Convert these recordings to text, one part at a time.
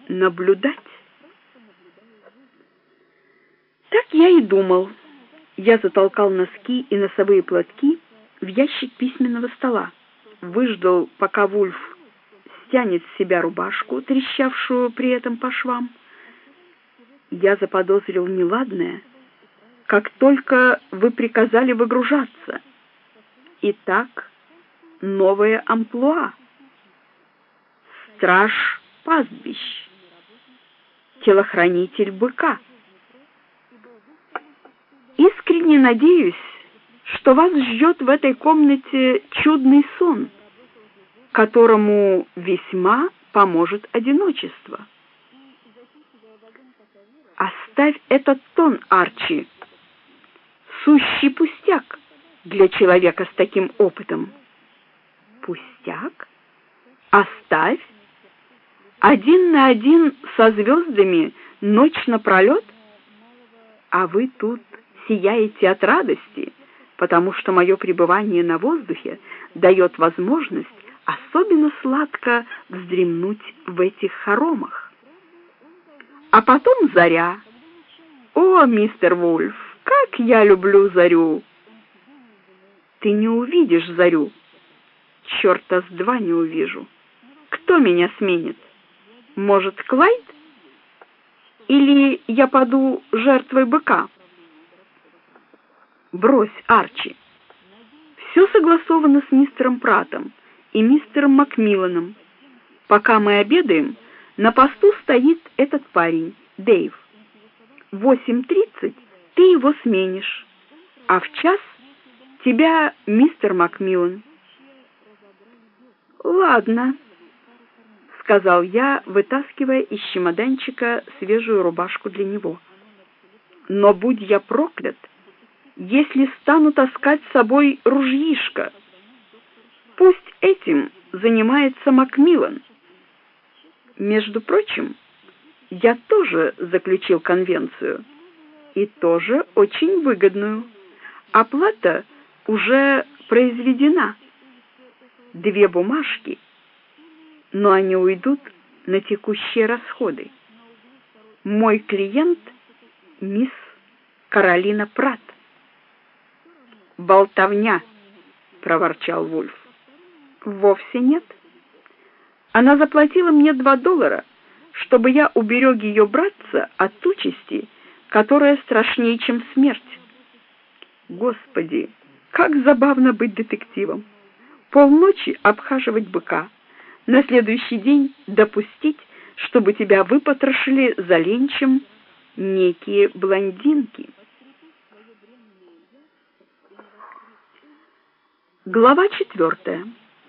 наблюдать. Так я и думал. Я затолкал носки и носовые платки в ящик письменного стола, выждал, пока Вульф стянет с себя рубашку, трещавшую при этом по швам. Я заподозрил неладное, как только вы приказали выгружаться. Итак, новое амплуа. Страж пастбищ, телохранитель быка. Искренне надеюсь, что вас ждет в этой комнате чудный сон, которому весьма поможет одиночество. Оставь этот тон, Арчи. Сущий пустяк для человека с таким опытом. Пустяк? Оставь? Один на один со звездами ночь напролет? А вы тут сияете от радости, потому что мое пребывание на воздухе дает возможность особенно сладко вздремнуть в этих хоромах. А потом заря. О, мистер Вульф, как я люблю зарю! Ты не увидишь зарю. Чёрта с два не увижу. Кто меня сменит? Может, Клайд? Или я паду жертвой быка? Брось, Арчи. Все согласовано с мистером Праттом и мистером Макмилланом. Пока мы обедаем, на посту стоит этот парень, Дэйв. В 8:30 ты его сменишь, а в час тебя мистер Макмиллан. Ладно, сказал я, вытаскивая из чемоданчика свежую рубашку для него. Но будь я проклят, если стану таскать с собой ружьишко. Пусть этим занимается Макмиллан. Между прочим, я тоже заключил конвенцию, и тоже очень выгодную. Оплата уже произведена. 2 бумажки, но они уйдут на текущие расходы. Мой клиент — мисс Каролина Пратт. «Болтовня!» — проворчал Вульф. «Вовсе нет. Она заплатила мне $2, чтобы я уберег ее братца от участи, которая страшнее, чем смерть. Господи, как забавно быть детективом! Полночи обхаживать быка, на следующий день допустить, чтобы тебя выпотрошили за ленчем некие блондинки». Глава 4.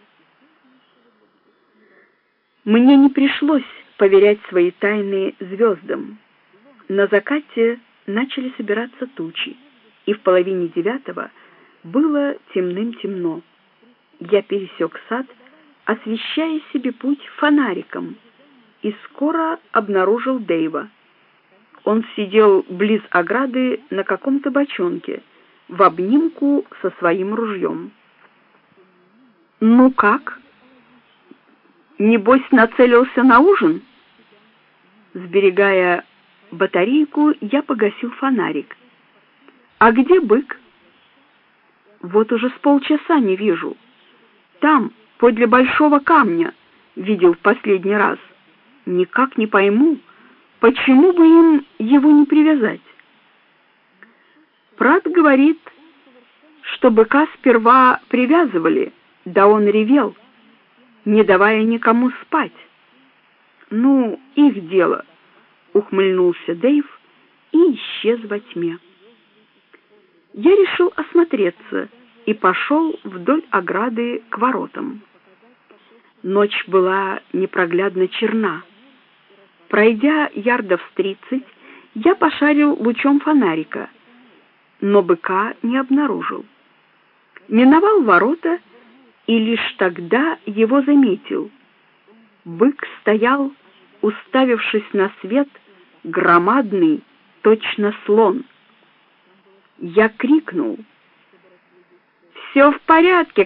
Мне не пришлось поверять свои тайны звездам. На закате начали собираться тучи, и в 8:30 было темным-темно. Я пересек сад, освещая себе путь фонариком, и скоро обнаружил Дэйва. Он сидел близ ограды на каком-то бочонке, в обнимку со своим ружьем. «Ну как? Небось, нацелился на ужин?» Сберегая батарейку, я погасил фонарик. «А где бык?» «Вот уже с полчаса не вижу. Там, подле большого камня, видел в последний раз. Никак не пойму, почему бы им его не привязать?» Пратт говорит, что быка сперва привязывали, да он ревел, не давая никому спать. «Ну, их дело», — ухмыльнулся Дэйв и исчез во тьме. Я решил осмотреться и пошел вдоль ограды к воротам. Ночь была непроглядно черна. Пройдя ярдов 30, я пошарил лучом фонарика, но быка не обнаружил. Миновал ворота и лишь тогда его заметил. Бык стоял, уставившись на свет, громадный, точно слон. Я крикнул: «Все в порядке,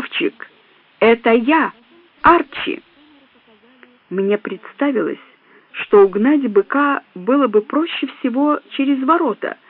красавчик! Это я, Арчи!» Мне представилось, что угнать быка было бы проще всего через ворота,